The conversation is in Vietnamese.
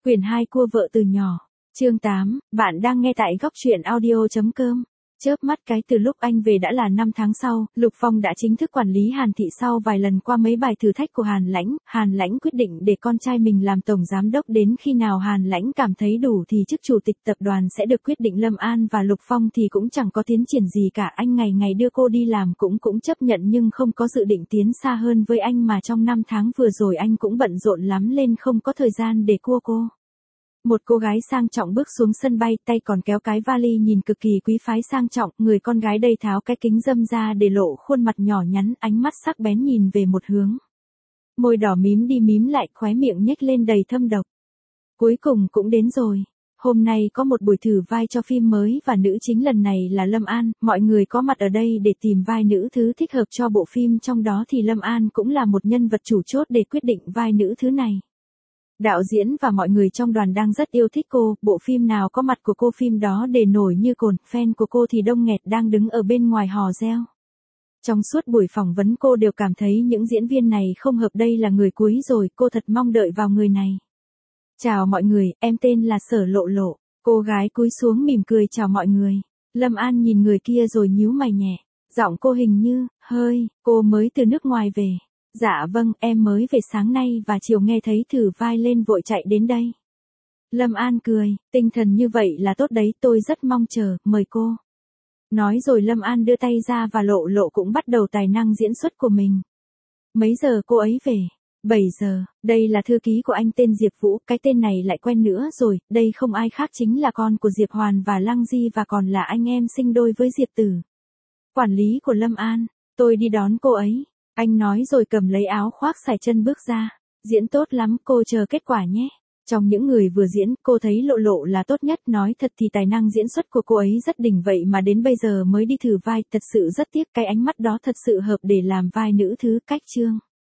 Quyển 2 Cua vợ từ nhỏ. Chương 8, bạn đang nghe tại góc truyện audio.com. Chớp mắt cái từ lúc anh về đã là 5 tháng sau, Lục Phong đã chính thức quản lý Hàn Thị sau vài lần qua mấy bài thử thách của Hàn Lãnh quyết định để con trai mình làm tổng giám đốc, đến khi nào Hàn Lãnh cảm thấy đủ thì chức chủ tịch tập đoàn sẽ được quyết định. Lâm An và Lục Phong thì cũng chẳng có tiến triển gì cả, anh ngày ngày đưa cô đi làm cũng chấp nhận nhưng không có dự định tiến xa hơn với anh, mà trong 5 tháng vừa rồi anh cũng bận rộn lắm lên không có thời gian để cua cô. Một cô gái sang trọng bước xuống sân bay, tay còn kéo cái vali nhìn cực kỳ quý phái sang trọng, người con gái đây tháo cái kính râm ra để lộ khuôn mặt nhỏ nhắn, ánh mắt sắc bén nhìn về một hướng. Môi đỏ mím đi mím lại, khóe miệng nhếch lên đầy thâm độc. Cuối cùng cũng đến rồi. Hôm nay có một buổi thử vai cho phim mới và nữ chính lần này là Lâm An, mọi người có mặt ở đây để tìm vai nữ thứ thích hợp cho bộ phim, trong đó thì Lâm An cũng là một nhân vật chủ chốt để quyết định vai nữ thứ này. Đạo diễn và mọi người trong đoàn đang rất yêu thích cô, bộ phim nào có mặt của cô phim đó để nổi như cồn, fan của cô thì đông nghẹt đang đứng ở bên ngoài hò reo. Trong suốt buổi phỏng vấn cô đều cảm thấy những diễn viên này không hợp, đây là người cuối rồi, cô thật mong đợi vào người này. Chào mọi người, em tên là Sở Lộ Lộ. Cô gái cúi xuống mỉm cười chào mọi người. Lâm An nhìn người kia rồi nhíu mày nhẹ. Giọng cô hình như, cô mới từ nước ngoài về. Dạ vâng, em mới về sáng nay và chiều nghe thấy thử vai lên vội chạy đến đây. Lâm An cười, tinh thần như vậy là tốt đấy, tôi rất mong chờ, mời cô. Nói rồi Lâm An đưa tay ra và Lộ Lộ cũng bắt đầu tài năng diễn xuất của mình. Mấy giờ cô ấy về? 7 giờ, đây là thư ký của anh tên Diệp Vũ, cái tên này lại quen nữa rồi, đây không ai khác chính là con của Diệp Hoàn và Lăng Di và còn là anh em sinh đôi với Diệp Tử. Quản lý của Lâm An, tôi đi đón cô ấy. Anh nói rồi cầm lấy áo khoác xải chân bước ra. Diễn tốt lắm, cô chờ kết quả nhé. Trong những người vừa diễn, cô thấy Lộ Lộ là tốt nhất, nói thật thì tài năng diễn xuất của cô ấy rất đỉnh, vậy mà đến bây giờ mới đi thử vai, thật sự rất tiếc, cái ánh mắt đó thật sự hợp để làm vai nữ thứ. Cách chương